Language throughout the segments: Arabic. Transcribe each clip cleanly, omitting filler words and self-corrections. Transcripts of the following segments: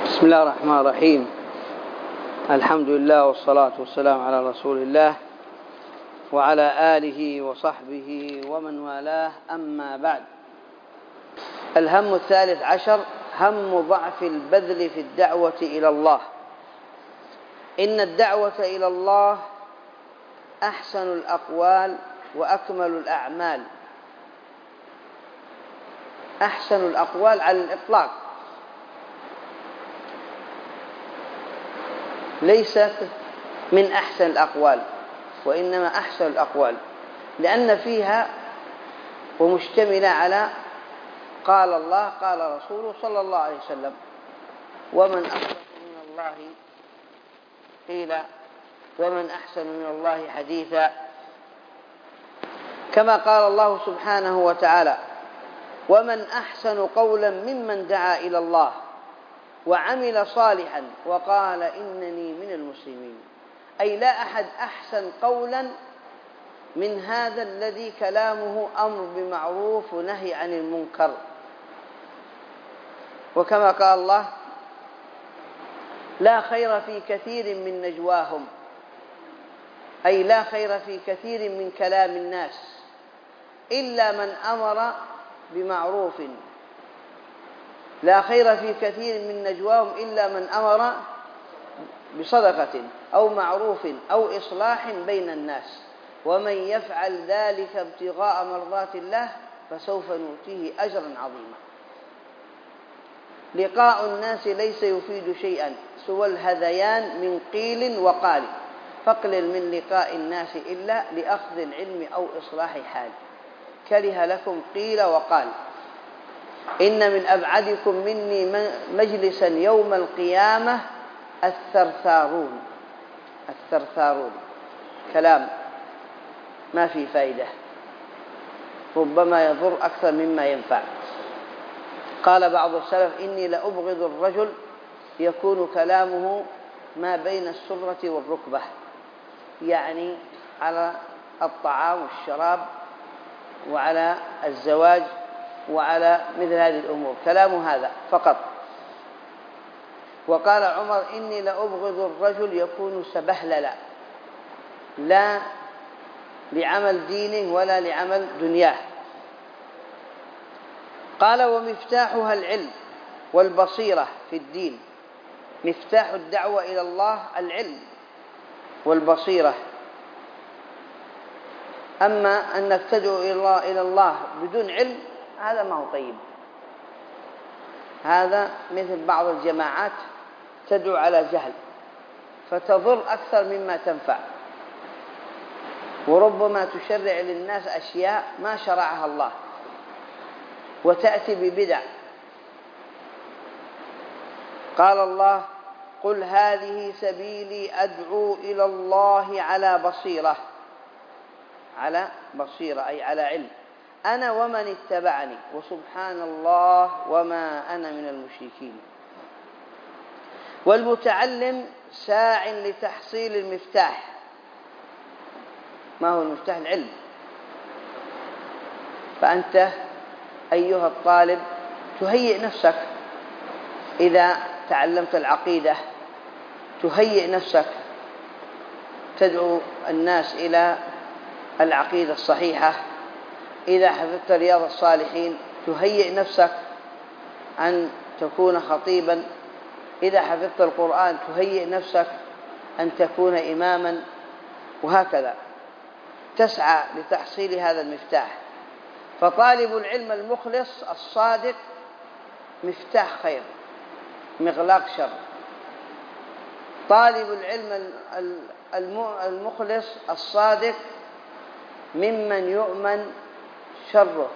بسم الله الرحمن الرحيم. الحمد لله والصلاة والسلام على رسول الله وعلى آله وصحبه ومن والاه، أما بعد. الهم الثالث عشر: هم ضعف البذل في الدعوة إلى الله. إن الدعوة إلى الله أحسن الأقوال وأكمل الأعمال. أحسن الأقوال على الإطلاق، ليست من أحسن الأقوال، وإنما أحسن الأقوال، لأن فيها ومشتملة على قال الله قال رسوله صلى الله عليه وسلم: ومن أصدق من الله قيلا ومن أحسن من الله حديثا. كما قال الله سبحانه وتعالى: ومن أحسن قولا ممن دعا إلى الله وعمل صالحا وقال إنني من المسلمين. أي لا أحد أحسن قولا من هذا الذي كلامه أمر بمعروف ونهي عن المنكر. وكما قال الله: لا خير في كثير من نجواهم، أي لا خير في كثير من كلام الناس إلا من أمر بمعروف. لا خير في كثير من نجواهم إلا من أمر بصدقة أو معروف أو إصلاح بين الناس، ومن يفعل ذلك ابتغاء مرضات الله فسوف نؤتيه أجرا عظيما. لقاء الناس ليس يفيد شيئا سوى الهذيان من قيل وقال، فاقلل من لقاء الناس إلا لأخذ العلم أو إصلاح حال. كره لكم قيل وقال. إن من أبعدكم مني مجلسا يوم القيامة الثرثارون. الثرثارون كلام ما في فائدة، ربما يضر أكثر مما ينفع. قال بعض السلف: إني لأبغض الرجل يكون كلامه ما بين السرة والركبة، يعني على الطعام والشراب وعلى الزواج وعلى مثل هذه الأمور، كلامه هذا فقط. وقال عمر: إني لأبغض الرجل يكون سبهللا، لا لعمل دينه ولا لعمل دنياه. قال: ومفتاحها العلم والبصيرة في الدين. مفتاح الدعوة إلى الله العلم والبصيرة. أما أنك تدعو إلى الله بدون علم، هذا ما هو طيب. هذا مثل بعض الجماعات تدعو على جهل فتضر أكثر مما تنفع، وربما تشرع للناس أشياء ما شرعها الله وتأتي ببدع. قال الله: قل هذه سبيلي أدعو إلى الله على بصيرة. على بصيرة أي على علم، أنا ومن اتبعني وسبحان الله وما أنا من المشركين. والمتعلم ساع لتحصيل المفتاح. ما هو المفتاح؟ العلم. فأنت أيها الطالب تهيئ نفسك، إذا تعلمت العقيدة تهيئ نفسك، تدعو الناس إلى العقيدة الصحيحة. إذا حفظت رياض الصالحين تهيئ نفسك أن تكون خطيبا. إذا حفظت القرآن تهيئ نفسك أن تكون إماما، وهكذا تسعى لتحصيل هذا المفتاح. فطالب العلم المخلص الصادق مفتاح خير، مغلاق شر. طالب العلم المخلص الصادق ممن يؤمن شره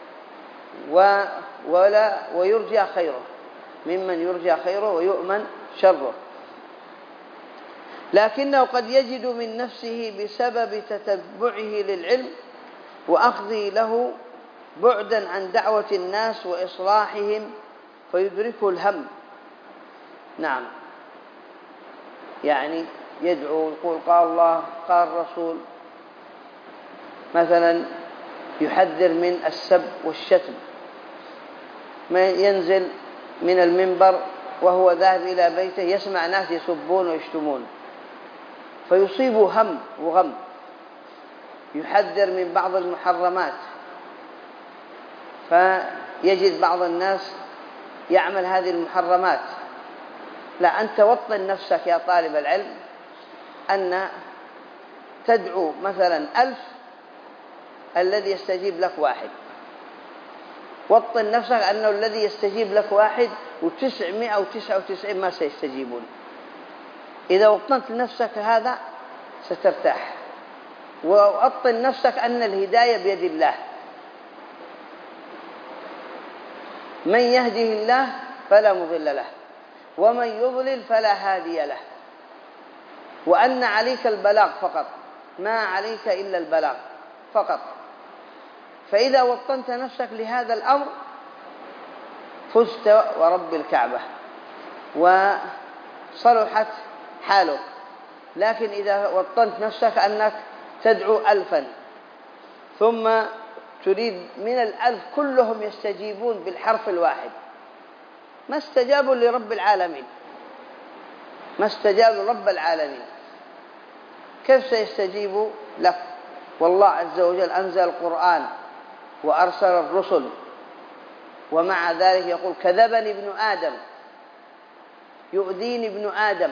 ويرجى خيره، ممن يرجى خيره ويؤمن شره. لكنه قد يجد من نفسه بسبب تتبعه للعلم وأخذه له بعدا عن دعوة الناس وإصلاحهم فيدركه الهم. نعم، يعني يدعو يقول قال الله قال الرسول، مثلا يحذر من السب والشتم، ما ينزل من المنبر وهو ذاهب إلى بيته يسمع ناس يسبون ويشتمون، فيصيبه هم وغم، يحذر من بعض المحرمات، فيجد بعض الناس يعمل هذه المحرمات. لا، أنت وطن نفسك يا طالب العلم أن تدعو مثلا 1000 الذي يستجيب لك 1، وطن نفسك أنه الذي يستجيب لك 1 و999 ما سيستجيبون. إذا وطنت لنفسك هذا سترتاح، ووطن نفسك أن الهداية بيد الله، من يهده الله فلا مضل له ومن يضلل فلا هادي له، وأن عليك البلاغ فقط، ما عليك إلا البلاغ فقط. فإذا وطنت نفسك لهذا الأمر فزت ورب الكعبة وصلحت حالك. لكن إذا وطنت نفسك أنك تدعو 1000 ثم تريد من 1000 كلهم يستجيبون بالحرف الواحد، ما استجابوا لرب العالمين، ما استجابوا لرب العالمين، كيف سيستجيبوا لك؟ والله عز وجل أنزل القرآن وأرسل الرسل، ومع ذلك يقول كذبني ابن آدم، يؤذيني ابن آدم،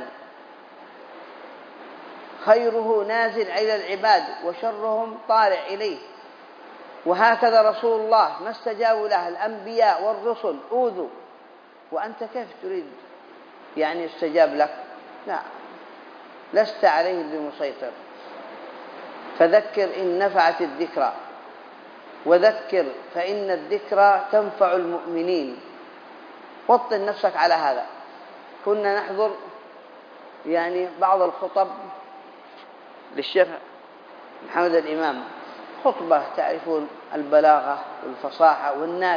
خيره نازل إلى العباد وشرهم طالع إليه. وهكذا رسول الله ما استجابوا له الأنبياء والرسل أوذوا، وأنت كيف تريد يعني يستجاب لك؟ لا، لست عليه بمسيطر. فذكر إن نفعت الذكرى، وذكر فإن الذكرى تنفع المؤمنين. وطن نفسك على هذا. كنا نحضر يعني بعض الخطب للشيخ محمد الإمام، خطبة تعرفون البلاغة والفصاحة والناس،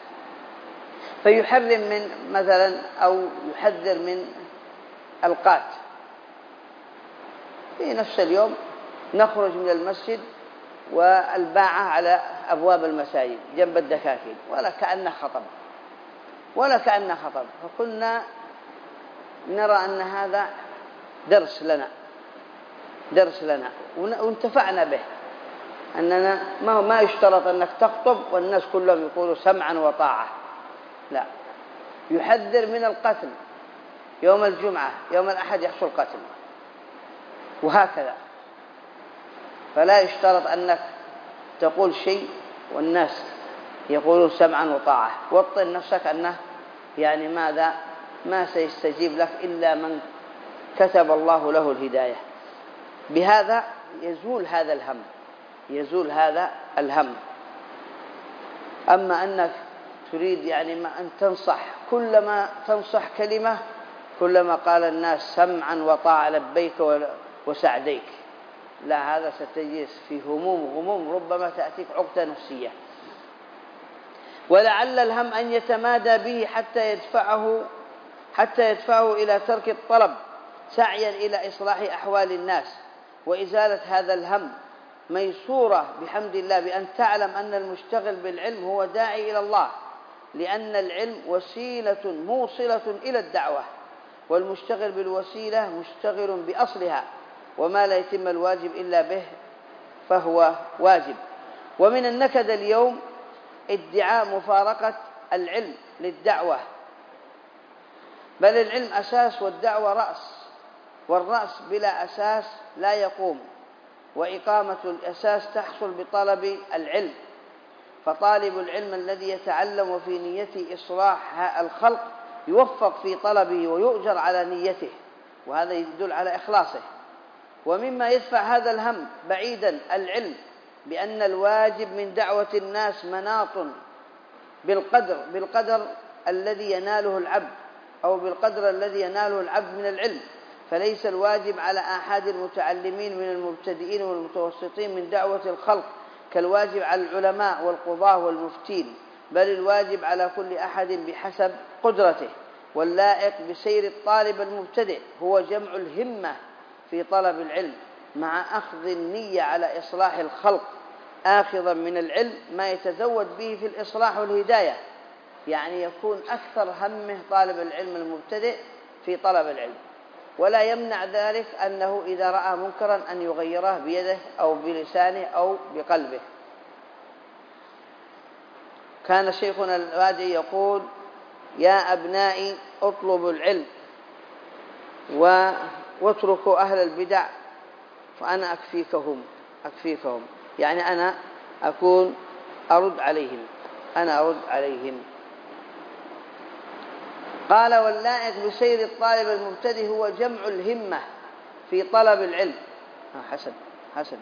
فيحرم من مثلا أو يحذر من القات. في نفس اليوم نخرج من المسجد والباعة على أبواب المساجد جنب الدكاكين ولا كأنه خطب، فكنا نرى أن هذا درس لنا وانتفعنا به، أننا ما يشترط أنك تخطب والناس كلهم يقولوا سمعا وطاعة، لا، يحذر من القتل يوم الجمعة، يوم الأحد يحصل قتل، وهكذا. فلا يشترط أنك تقول شيء والناس يقولون سمعا وطاعة. وطن نفسك أنه يعني ماذا؟ ما سيستجيب لك إلا من كتب الله له الهداية. بهذا يزول هذا الهم. أما أنك تريد يعني ما أن تنصح، كلما تنصح كلمة كلما قال الناس سمعا وطاعة لبيك وسعديك، لا، هذا ستجلس في غموم ربما تأتيك عقدة نفسية. ولعل الهم أن يتمادى به حتى يدفعه إلى ترك الطلب سعيا إلى إصلاح أحوال الناس وإزالة هذا الهم. ميسورة بحمد الله بأن تعلم أن المشتغل بالعلم هو داعي إلى الله، لأن العلم وسيلة موصلة إلى الدعوة، والمشتغل بالوسيلة مشتغل بأصلها، وما لا يتم الواجب إلا به فهو واجب. ومن النكد اليوم ادعاء مفارقة العلم للدعوة، بل العلم أساس والدعوة رأس، والرأس بلا أساس لا يقوم، وإقامة الأساس تحصل بطلب العلم. فطالب العلم الذي يتعلم في نيته إصلاح الخلق يوفق في طلبه ويؤجر على نيته، وهذا يدل على إخلاصه. ومما يدفع هذا الهم بعيدا العلم بأن الواجب من دعوة الناس مناط بالقدر الذي يناله العبد، أو بالقدر الذي يناله العبد من العلم. فليس الواجب على أحد المتعلمين من المبتدئين والمتوسطين من دعوة الخلق كالواجب على العلماء والقضاة والمفتين، بل الواجب على كل أحد بحسب قدرته. واللائق بسير الطالب المبتدئ هو جمع الهمة في طلب العلم مع أخذ النية على إصلاح الخلق، آخذا من العلم ما يتزود به في الإصلاح والهداية. يعني يكون أكثر همه طالب العلم المبتدئ في طلب العلم، ولا يمنع ذلك أنه إذا رأى منكرا أن يغيره بيده أو بلسانه أو بقلبه. كان شيخنا الوادي يقول: يا أبنائي اطلبوا العلم واتركوا أهل البدع فأنا أكفيكهم، يعني أنا أكون أرد عليهم. قال: واللائق بسير الطالب المبتدئ هو جمع الهمة في طلب العلم. حسن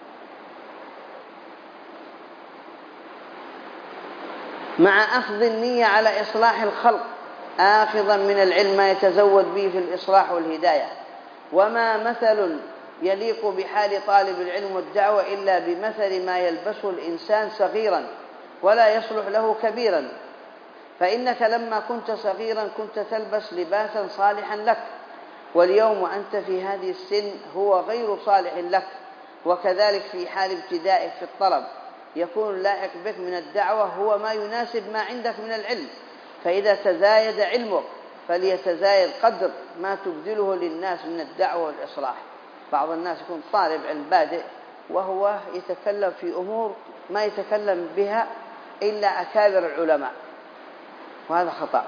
مع أخذ النية على إصلاح الخلق، آخذا من العلم ما يتزود به في الإصلاح والهداية. وما مثل يليق بحال طالب العلم والدعوة إلا بمثل ما يلبسه الإنسان صغيرا ولا يصلح له كبيرا، فإنك لما كنت صغيرا كنت تلبس لباسا صالحا لك، واليوم وأنت في هذه السن هو غير صالح لك. وكذلك في حال ابتدائك في الطلب يكون اللائق بك من الدعوة هو ما يناسب ما عندك من العلم، فإذا تزايد علمك فليتزايد قدر ما تبذله للناس من الدعوة والإصلاح. بعض الناس يكون طالب علم بادئ وهو يتكلم في أمور ما يتكلم بها إلا أكابر العلماء، وهذا خطأ.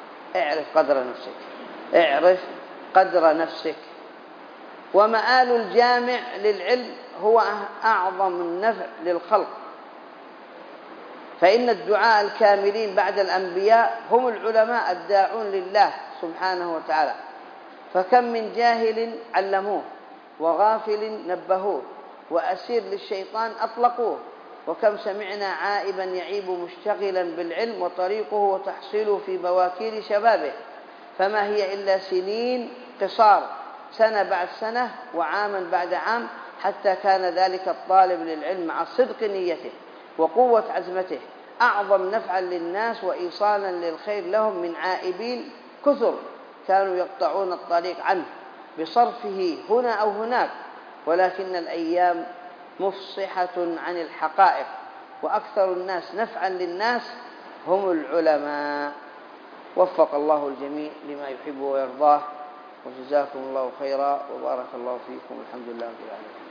اعرف قدر نفسك. ومآل الجامع للعلم هو أعظم النفع للخلق، فإن الدعاء الكاملين بعد الأنبياء هم العلماء الداعون لله سبحانه وتعالى. فكم من جاهل علموه، وغافل نبهوه، وأسير للشيطان أطلقوه، وكم سمعنا عائبا يعيب مشتغلا بالعلم وطريقه وتحصيله في بواكير شبابه، فما هي إلا سنين قصار، سنة بعد سنة وعاما بعد عام، حتى كان ذلك الطالب للعلم مع صدق نيته وقوة عزمته أعظم نفعا للناس وإيصالا للخير لهم من عائبين كثر كانوا يقطعون الطريق عنه بصرفه هنا أو هناك. ولكن الأيام مفصحة عن الحقائق، وأكثر الناس نفعا للناس هم العلماء. وفق الله الجميع لما يحب ويرضاه، وجزاكم الله خيرا وبارك الله فيكم. الحمد لله رب العالمين.